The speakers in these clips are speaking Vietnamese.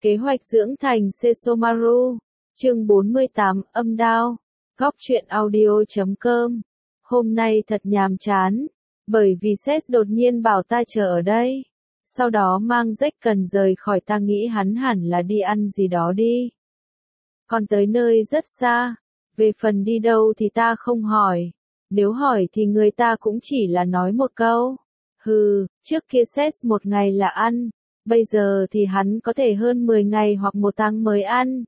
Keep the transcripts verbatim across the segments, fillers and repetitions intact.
Kế hoạch dưỡng thành Sesomaru, chương bốn mươi tám, âm đao, góc truyện audio chấm com. Hôm nay thật nhàm chán, bởi vì sếp đột nhiên bảo ta chờ ở đây. Sau đó mang Jack cần rời khỏi, ta nghĩ hắn hẳn là đi ăn gì đó đi. Còn tới nơi rất xa, về phần đi đâu thì ta không hỏi. Nếu hỏi thì người ta cũng chỉ là nói một câu. Hừ, trước kia sếp một ngày là ăn. Bây giờ thì hắn có thể hơn mười ngày hoặc một tháng mới ăn.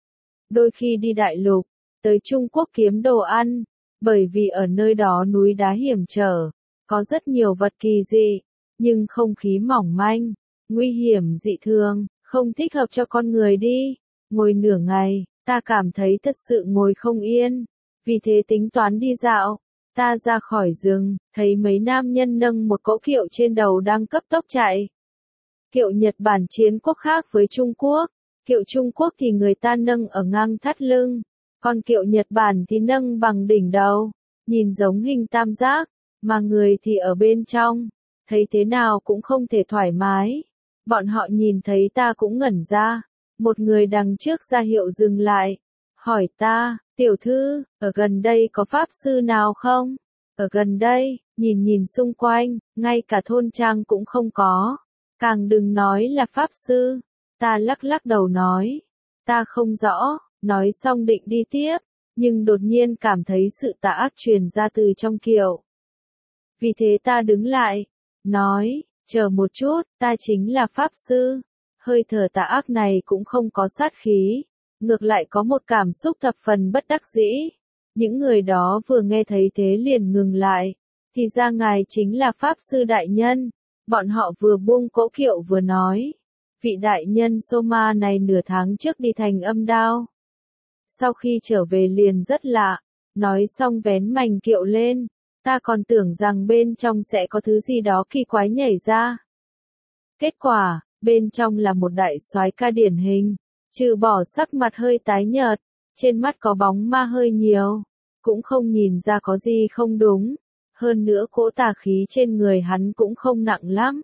Đôi khi đi đại lục, tới Trung Quốc kiếm đồ ăn, bởi vì ở nơi đó núi đá hiểm trở, có rất nhiều vật kỳ dị, nhưng không khí mỏng manh, nguy hiểm dị thường, không thích hợp cho con người đi. Ngồi nửa ngày, ta cảm thấy thật sự ngồi không yên, vì thế tính toán đi dạo. Ta ra khỏi rừng, thấy mấy nam nhân nâng một cỗ kiệu trên đầu đang cấp tốc chạy. Kiệu Nhật Bản chiến quốc khác với Trung Quốc, kiệu Trung Quốc thì người ta nâng ở ngang thắt lưng, còn kiệu Nhật Bản thì nâng bằng đỉnh đầu, nhìn giống hình tam giác, mà người thì ở bên trong, thấy thế nào cũng không thể thoải mái. Bọn họ nhìn thấy ta cũng ngẩn ra, một người đằng trước ra hiệu dừng lại, hỏi ta, tiểu thư, ở gần đây có pháp sư nào không? Ở gần đây, nhìn nhìn xung quanh, ngay cả thôn trang cũng không có. Càng đừng nói là pháp sư. Ta lắc lắc đầu nói. Ta không rõ, nói xong định đi tiếp, nhưng đột nhiên cảm thấy sự tà ác truyền ra từ trong kiệu. Vì thế ta đứng lại, nói, chờ một chút, ta chính là pháp sư. Hơi thở tà ác này cũng không có sát khí, ngược lại có một cảm xúc thập phần bất đắc dĩ. Những người đó vừa nghe thấy thế liền ngừng lại, thì ra ngài chính là pháp sư đại nhân. Bọn họ vừa buông cỗ kiệu vừa nói, vị đại nhân Soma này nửa tháng trước đi thành âm đao. Sau khi trở về liền rất lạ, nói xong vén mành kiệu lên, ta còn tưởng rằng bên trong sẽ có thứ gì đó kỳ quái nhảy ra. Kết quả, bên trong là một đại soái ca điển hình, trừ bỏ sắc mặt hơi tái nhợt, trên mắt có bóng ma hơi nhiều, cũng không nhìn ra có gì không đúng. Hơn nữa cỗ tà khí trên người hắn cũng không nặng lắm.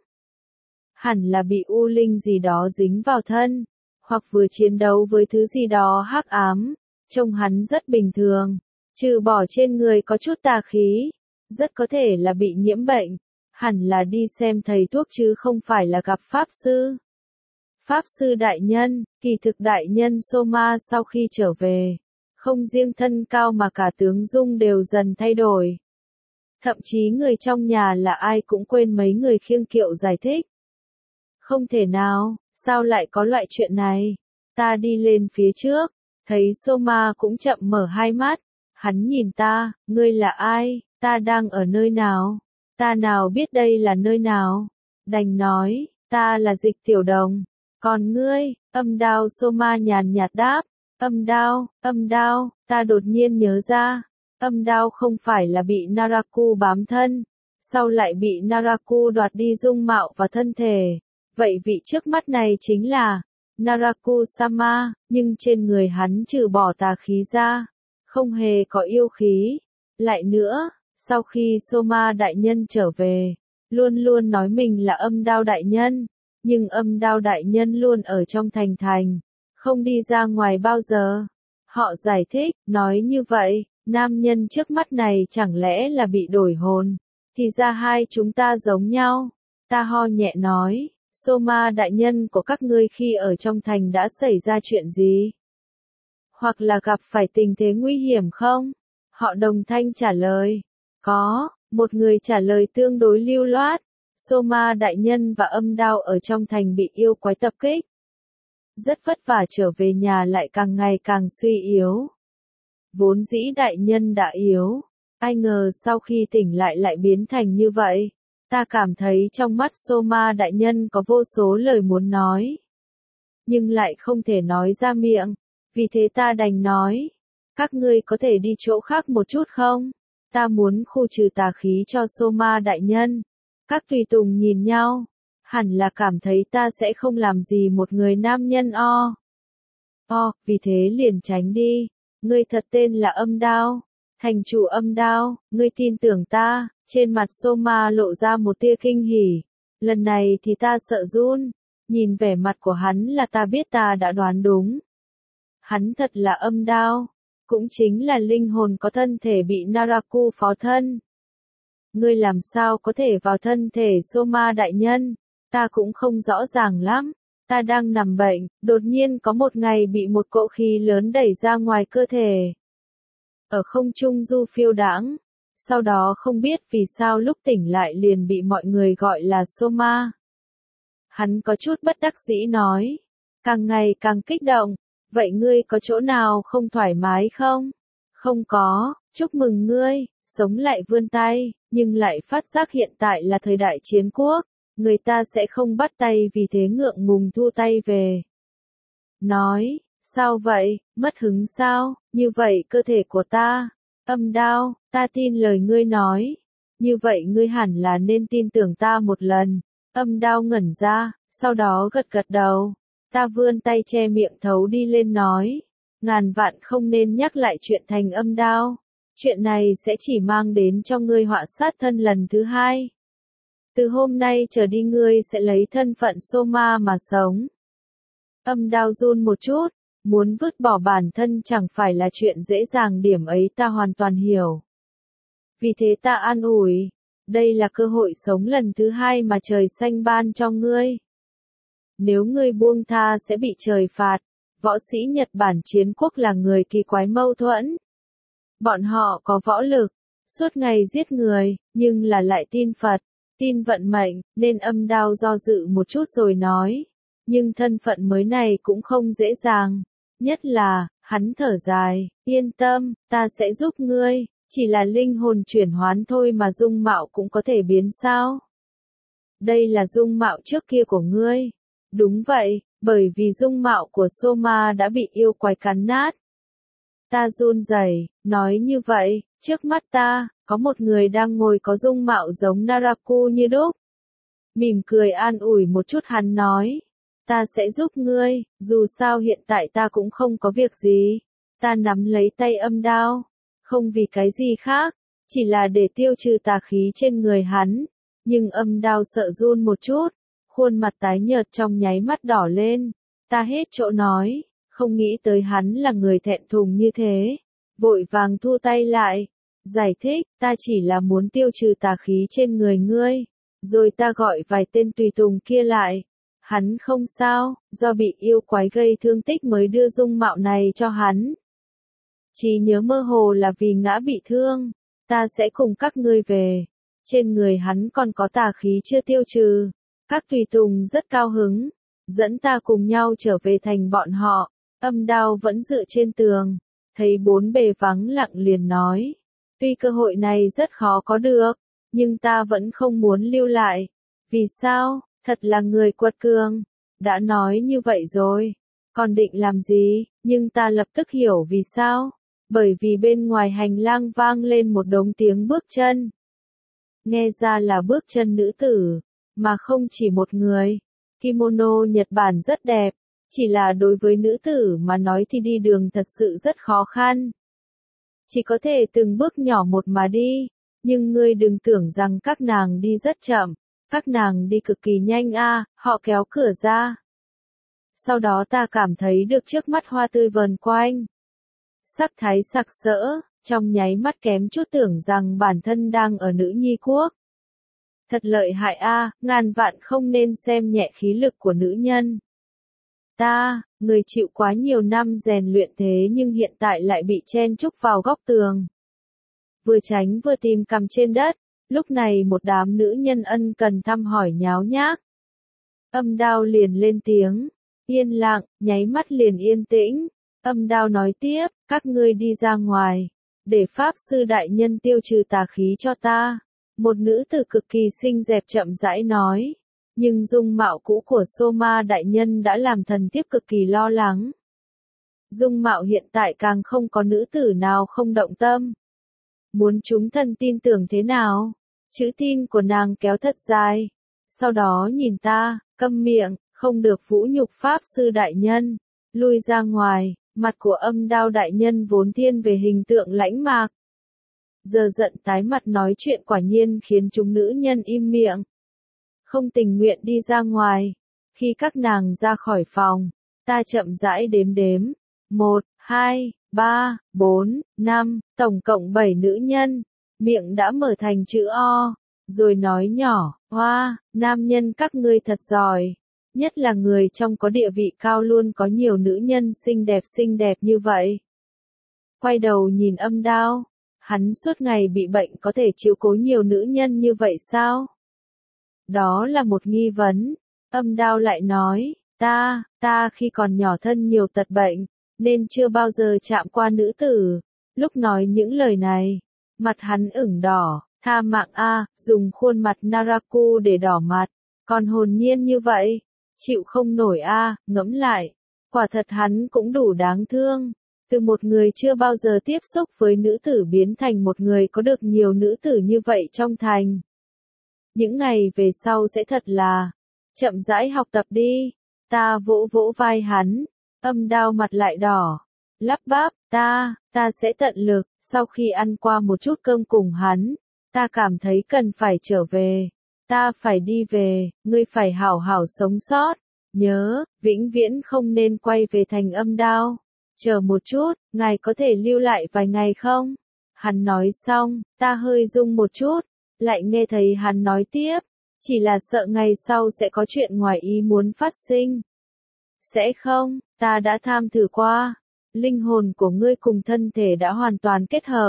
Hẳn là bị u linh gì đó dính vào thân, hoặc vừa chiến đấu với thứ gì đó hắc ám, trông hắn rất bình thường, trừ bỏ trên người có chút tà khí, rất có thể là bị nhiễm bệnh, hẳn là đi xem thầy thuốc chứ không phải là gặp pháp sư. Pháp sư đại nhân, kỳ thực đại nhân Soma sau khi trở về, không riêng thân cao mà cả tướng dung đều dần thay đổi. Thậm chí người trong nhà là ai cũng quên mấy người khiêng kiệu giải thích. Không thể nào, sao lại có loại chuyện này? Ta đi lên phía trước, thấy Soma cũng chậm mở hai mắt. Hắn nhìn ta, ngươi là ai? Ta đang ở nơi nào? Ta nào biết đây là nơi nào? Đành nói, ta là Dịch Tiểu Đồng. Còn ngươi, âm đao Soma nhàn nhạt đáp. Âm đao, âm đao, ta đột nhiên nhớ ra. Âm đao không phải là bị Naraku bám thân, sau lại bị Naraku đoạt đi dung mạo và thân thể. Vậy vị trước mắt này chính là Naraku-sama, nhưng trên người hắn trừ bỏ tà khí ra, không hề có yêu khí. Lại nữa, sau khi Soma đại nhân trở về, luôn luôn nói mình là âm đao đại nhân, nhưng âm đao đại nhân luôn ở trong thành thành, không đi ra ngoài bao giờ. Họ giải thích, nói như vậy. Nam nhân trước mắt này chẳng lẽ là bị đổi hồn, thì ra hai chúng ta giống nhau. Ta ho nhẹ nói, Soma đại nhân của các ngươi khi ở trong thành đã xảy ra chuyện gì? Hoặc là gặp phải tình thế nguy hiểm không? Họ đồng thanh trả lời, có, một người trả lời tương đối lưu loát, Soma đại nhân và âm đao ở trong thành bị yêu quái tập kích. Rất vất vả trở về nhà lại càng ngày càng suy yếu. Vốn dĩ đại nhân đã yếu, ai ngờ sau khi tỉnh lại lại biến thành như vậy. Ta cảm thấy trong mắt Soma đại nhân có vô số lời muốn nói, nhưng lại không thể nói ra miệng, vì thế ta đành nói, các ngươi có thể đi chỗ khác một chút không? Ta muốn khu trừ tà khí cho Soma đại nhân. Các tùy tùng nhìn nhau, hẳn là cảm thấy ta sẽ không làm gì một người nam nhân o. O, vì thế liền tránh đi. Ngươi thật tên là âm đao, thành chủ âm đao, ngươi tin tưởng ta. Trên mặt Soma lộ ra một tia kinh hỉ, lần này thì ta sợ run, Nhìn vẻ mặt của hắn là ta biết ta đã đoán đúng. Hắn thật là âm đao, cũng chính là linh hồn có thân thể bị Naraku phó thân. Ngươi làm sao có thể vào thân thể Soma đại nhân? Ta cũng không rõ ràng lắm. Ta đang nằm bệnh, đột nhiên có một ngày bị một cỗ khí lớn đẩy ra ngoài cơ thể. Ở không trung du phiêu đãng. Sau đó không biết vì sao lúc tỉnh lại liền bị mọi người gọi là Soma. Hắn có chút bất đắc dĩ nói. Càng ngày càng kích động. Vậy ngươi có chỗ nào không thoải mái không? Không có, chúc mừng ngươi, sống lại vươn tay, nhưng lại phát giác hiện tại là thời đại chiến quốc. Người ta sẽ không bắt tay vì thế ngượng ngùng thu tay về. Nói, sao vậy, mất hứng sao, như vậy cơ thể của ta, âm đao, ta tin lời ngươi nói. Như vậy ngươi hẳn là nên tin tưởng ta một lần. Âm đao ngẩn ra, sau đó gật gật đầu. Ta vươn tay che miệng thấu đi lên nói. Ngàn vạn không nên nhắc lại chuyện thành âm đao. Chuyện này sẽ chỉ mang đến cho ngươi họa sát thân lần thứ hai. Từ hôm nay trở đi ngươi sẽ lấy thân phận Soma mà sống. Âm đao run một chút, muốn vứt bỏ bản thân chẳng phải là chuyện dễ dàng, điểm ấy ta hoàn toàn hiểu. Vì thế ta an ủi, đây là cơ hội sống lần thứ hai mà trời xanh ban cho ngươi. Nếu ngươi buông tha sẽ bị trời phạt. Võ sĩ Nhật Bản chiến quốc là người kỳ quái mâu thuẫn. Bọn họ có võ lực, suốt ngày giết người, nhưng là lại tin Phật, tin vận mệnh, nên âm đao do dự một chút rồi nói. Nhưng thân phận mới này cũng không dễ dàng. Nhất là, hắn thở dài, yên tâm, ta sẽ giúp ngươi, chỉ là linh hồn chuyển hoán thôi mà dung mạo cũng có thể biến sao? Đây là dung mạo trước kia của ngươi. Đúng vậy, bởi vì dung mạo của Soma đã bị yêu quái cắn nát. Ta run rẩy, nói như vậy, trước mắt ta, có một người đang ngồi có dung mạo giống Naraku như đúc. Mỉm cười an ủi một chút hắn nói, ta sẽ giúp ngươi, dù sao hiện tại ta cũng không có việc gì. Ta nắm lấy tay âm đao, không vì cái gì khác, chỉ là để tiêu trừ tà khí trên người hắn. Nhưng âm đao sợ run một chút, khuôn mặt tái nhợt trong nháy mắt đỏ lên. Ta hết chỗ nói, không nghĩ tới hắn là người thẹn thùng như thế. Vội vàng thu tay lại, giải thích, ta chỉ là muốn tiêu trừ tà khí trên người ngươi. Rồi ta gọi vài tên tùy tùng kia lại. Hắn không sao, do bị yêu quái gây thương tích mới đưa dung mạo này cho hắn. Chỉ nhớ mơ hồ là vì ngã bị thương, ta sẽ cùng các ngươi về. Trên người hắn còn có tà khí chưa tiêu trừ. Các tùy tùng rất cao hứng, dẫn ta cùng nhau trở về thành bọn họ. Âm đao vẫn dựa trên tường, thấy bốn bề vắng lặng liền nói. Tuy cơ hội này rất khó có được, nhưng ta vẫn không muốn lưu lại. Vì sao? Thật là người quật cường. Đã nói như vậy rồi, còn định làm gì? Nhưng ta lập tức hiểu vì sao. Bởi vì bên ngoài hành lang vang lên một đống tiếng bước chân. Nghe ra là bước chân nữ tử, mà không chỉ một người. Kimono Nhật Bản rất đẹp, chỉ là đối với nữ tử mà nói thì đi đường thật sự rất khó khăn. Chỉ có thể từng bước nhỏ một mà đi, nhưng ngươi đừng tưởng rằng các nàng đi rất chậm, các nàng đi cực kỳ nhanh a, họ kéo cửa ra. Sau đó ta cảm thấy được trước mắt hoa tươi vờn quanh. Sắc thái sặc sỡ, trong nháy mắt kém chút tưởng rằng bản thân đang ở nữ nhi quốc. Thật lợi hại a, ngàn vạn không nên xem nhẹ khí lực của nữ nhân. Ta, người chịu quá nhiều năm rèn luyện thế nhưng hiện tại lại bị chen chúc vào góc tường. Vừa tránh vừa tìm cằm trên đất, lúc này một đám nữ nhân ân cần thăm hỏi nháo nhác. Âm đao liền lên tiếng, yên lặng, nháy mắt liền yên tĩnh. Âm đao nói tiếp, các ngươi đi ra ngoài, để Pháp Sư Đại Nhân tiêu trừ tà khí cho ta. Một nữ tử cực kỳ xinh đẹp chậm rãi nói. Nhưng dung mạo cũ của Soma Đại Nhân đã làm thần thiếp cực kỳ lo lắng. Dung mạo hiện tại càng không có nữ tử nào không động tâm. Muốn chúng thần tin tưởng thế nào? Chữ tin của nàng kéo thật dài. Sau đó nhìn ta, câm miệng, không được vũ nhục Pháp Sư Đại Nhân. Lui ra ngoài, mặt của âm đao đại nhân vốn thiên về hình tượng lãnh mạc. Giờ giận tái mặt nói chuyện quả nhiên khiến chúng nữ nhân im miệng. Không tình nguyện đi ra ngoài. Khi các nàng ra khỏi phòng, ta chậm rãi đếm đếm. Một, hai, ba, bốn, năm, tổng cộng bảy nữ nhân. Miệng đã mở thành chữ O, rồi nói nhỏ, hoa, nam nhân các ngươi thật giỏi. Nhất là người trong có địa vị cao luôn có nhiều nữ nhân xinh đẹp xinh đẹp như vậy. Quay đầu nhìn Âm Đao, hắn suốt ngày bị bệnh có thể chiếu cố nhiều nữ nhân như vậy sao? Đó là một nghi vấn. Âm Đao lại nói, ta, ta khi còn nhỏ thân nhiều tật bệnh, nên chưa bao giờ chạm qua nữ tử. Lúc nói những lời này, mặt hắn ửng đỏ, tha mạng a, dùng khuôn mặt Naraku để đỏ mặt, còn hồn nhiên như vậy, chịu không nổi a, ngẫm lại, quả thật hắn cũng đủ đáng thương. Từ một người chưa bao giờ tiếp xúc với nữ tử biến thành một người có được nhiều nữ tử như vậy trong thành. Những ngày về sau sẽ thật là, chậm rãi học tập đi. Ta vỗ vỗ vai hắn, Âm Đao mặt lại đỏ, lắp bắp, ta, ta sẽ tận lực. Sau khi ăn qua một chút cơm cùng hắn, ta cảm thấy cần phải trở về. Ta phải đi về, ngươi phải hảo hảo sống sót. Nhớ, vĩnh viễn không nên quay về thành Âm Đao. Chờ một chút, ngài có thể lưu lại vài ngày không? Hắn nói xong, ta hơi rung một chút, lại nghe thấy hắn nói tiếp, chỉ là sợ ngày sau sẽ có chuyện ngoài ý muốn phát sinh. Sẽ không, ta đã tham thử qua, linh hồn của ngươi cùng thân thể đã hoàn toàn kết hợp.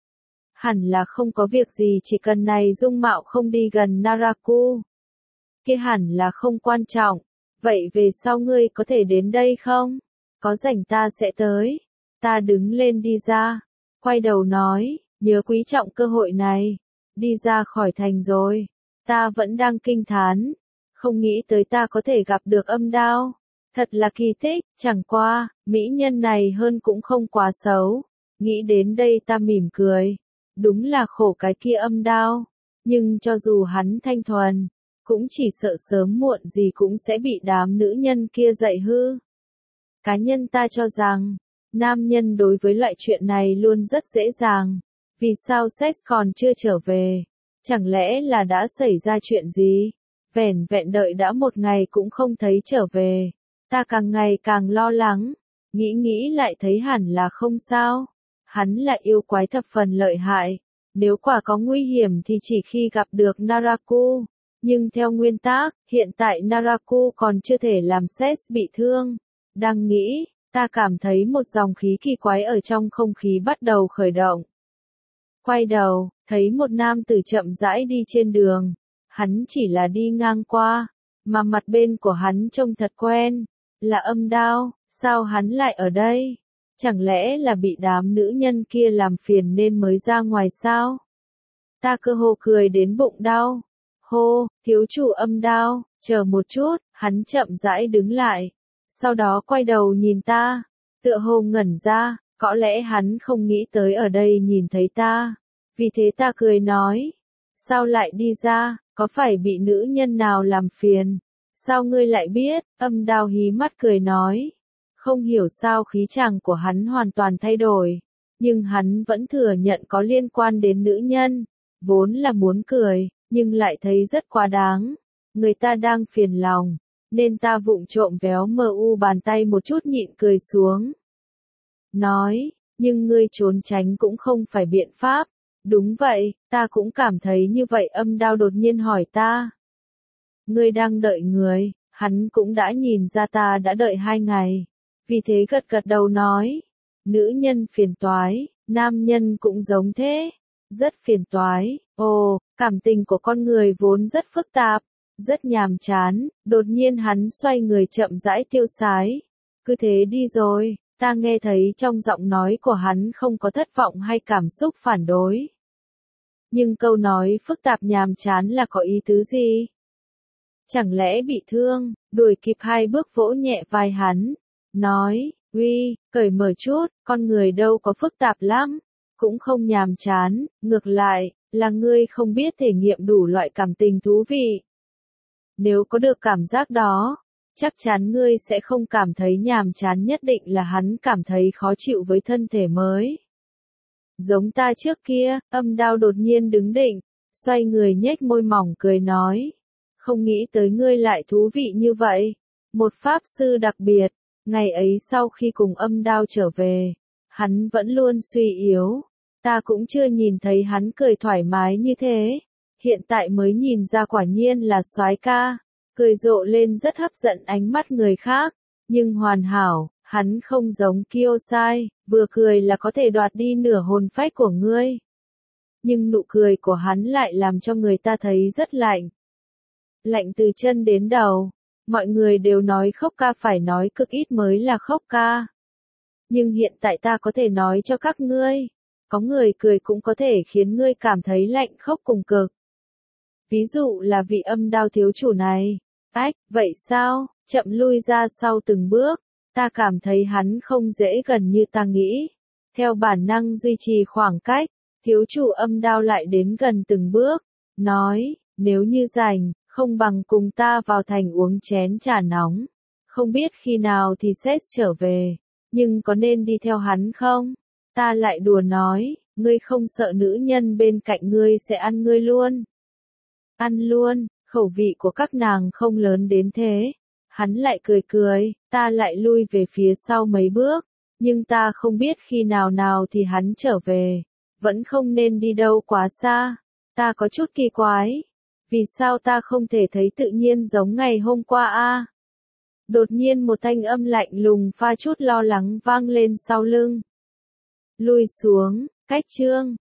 Hẳn là không có việc gì, chỉ cần này dung mạo không đi gần Naraku. Kia hẳn là không quan trọng, vậy về sau ngươi có thể đến đây không? Có rảnh ta sẽ tới. Ta đứng lên đi ra, quay đầu nói, nhớ quý trọng cơ hội này. Đi ra khỏi thành rồi, ta vẫn đang kinh thán, không nghĩ tới ta có thể gặp được Âm Đao. Thật là kỳ tích, chẳng qua, mỹ nhân này hơn cũng không quá xấu. Nghĩ đến đây ta mỉm cười, đúng là khổ cái kia Âm Đao, nhưng cho dù hắn thanh thuần, cũng chỉ sợ sớm muộn gì cũng sẽ bị đám nữ nhân kia dạy hư. Cá nhân ta cho rằng, nam nhân đối với loại chuyện này luôn rất dễ dàng. Vì sao sex còn chưa trở về? Chẳng lẽ là đã xảy ra chuyện gì? Vẻn vẹn đợi đã một ngày cũng không thấy trở về. Ta càng ngày càng lo lắng. Nghĩ nghĩ lại thấy hẳn là không sao. Hắn là yêu quái thập phần lợi hại. Nếu quả có nguy hiểm thì chỉ khi gặp được Naraku. Nhưng theo nguyên tắc, hiện tại Naraku còn chưa thể làm sex bị thương. Đang nghĩ, ta cảm thấy một dòng khí kỳ quái ở trong không khí bắt đầu khởi động. Quay đầu, thấy một nam tử chậm rãi đi trên đường. Hắn chỉ là đi ngang qua, mà mặt bên của hắn trông thật quen. Là Âm Đao, sao hắn lại ở đây? Chẳng lẽ là bị đám nữ nhân kia làm phiền nên mới ra ngoài sao? Ta cơ hồ cười đến bụng đau. Hô, thiếu chủ Âm Đao, chờ một chút, hắn chậm rãi đứng lại. Sau đó quay đầu nhìn ta, tựa hồ ngẩn ra, có lẽ hắn không nghĩ tới ở đây nhìn thấy ta. Vì thế ta cười nói, sao lại đi ra, có phải bị nữ nhân nào làm phiền? Sao ngươi lại biết? Âm Đao hí mắt cười nói, không hiểu sao khí chàng của hắn hoàn toàn thay đổi, nhưng hắn vẫn thừa nhận có liên quan đến nữ nhân, vốn là muốn cười, nhưng lại thấy rất quá đáng. Người ta đang phiền lòng, nên ta vụng trộm véo mờ u bàn tay một chút nhịn cười xuống. Nói, nhưng ngươi trốn tránh cũng không phải biện pháp. Đúng vậy, ta cũng cảm thấy như vậy. Âm Đao đột nhiên hỏi ta. Ngươi đang đợi người, hắn cũng đã nhìn ra ta đã đợi hai ngày. Vì thế gật gật đầu nói. Nữ nhân phiền toái, nam nhân cũng giống thế. Rất phiền toái, ồ, cảm tình của con người vốn rất phức tạp, rất nhàm chán. Đột nhiên hắn xoay người chậm rãi tiêu sái. Cứ thế đi rồi. Ta nghe thấy trong giọng nói của hắn không có thất vọng hay cảm xúc phản đối. Nhưng câu nói phức tạp nhàm chán là có ý tứ gì? Chẳng lẽ bị thương? Đuổi kịp hai bước vỗ nhẹ vai hắn. Nói, uy, cởi mở chút, con người đâu có phức tạp lắm. Cũng không nhàm chán, ngược lại, là ngươi không biết thể nghiệm đủ loại cảm tình thú vị. Nếu có được cảm giác đó, chắc chắn ngươi sẽ không cảm thấy nhàm chán. Nhất định là hắn cảm thấy khó chịu với thân thể mới. Giống ta trước kia. Âm Đao đột nhiên đứng định, xoay người nhếch môi mỏng cười nói. không nghĩ tới ngươi lại thú vị như vậy. Một pháp sư đặc biệt, ngày ấy sau khi cùng âm đao trở về, hắn vẫn luôn suy yếu. Ta cũng chưa nhìn thấy hắn cười thoải mái như thế. Hiện tại mới nhìn ra quả nhiên là soái ca. Cười rộ lên rất hấp dẫn ánh mắt người khác. Nhưng hoàn hảo, hắn không giống Kyosai, vừa cười là có thể đoạt đi nửa hồn phách của ngươi. Nhưng nụ cười của hắn lại làm cho người ta thấy rất lạnh. Lạnh từ chân đến đầu. Mọi người đều nói khóc ca phải nói cực ít mới là khóc ca. Nhưng hiện tại ta có thể nói cho các ngươi. Có người cười cũng có thể khiến ngươi cảm thấy lạnh khóc cùng cực. Ví dụ là vị âm đao thiếu chủ này. Ách, vậy sao? Chậm lui ra sau từng bước. Ta cảm thấy hắn không dễ gần như ta nghĩ. Theo bản năng duy trì khoảng cách, thiếu chủ âm đao lại đến gần từng bước. Nói, nếu như rảnh, không bằng cùng ta vào thành uống chén trà nóng. Không biết khi nào thì Seth trở về. Nhưng có nên đi theo hắn không? Ta lại đùa nói, ngươi không sợ nữ nhân bên cạnh ngươi sẽ ăn ngươi luôn. Ăn luôn, khẩu vị của các nàng không lớn đến thế. Hắn lại cười cười, ta lại lui về phía sau mấy bước. Nhưng ta không biết khi nào nào thì hắn trở về. Vẫn không nên đi đâu quá xa. Ta có chút kỳ quái. Vì sao ta không thể thấy tự nhiên giống ngày hôm qua a? Đột nhiên một thanh âm lạnh lùng pha chút lo lắng vang lên sau lưng. Lui xuống, cách chương.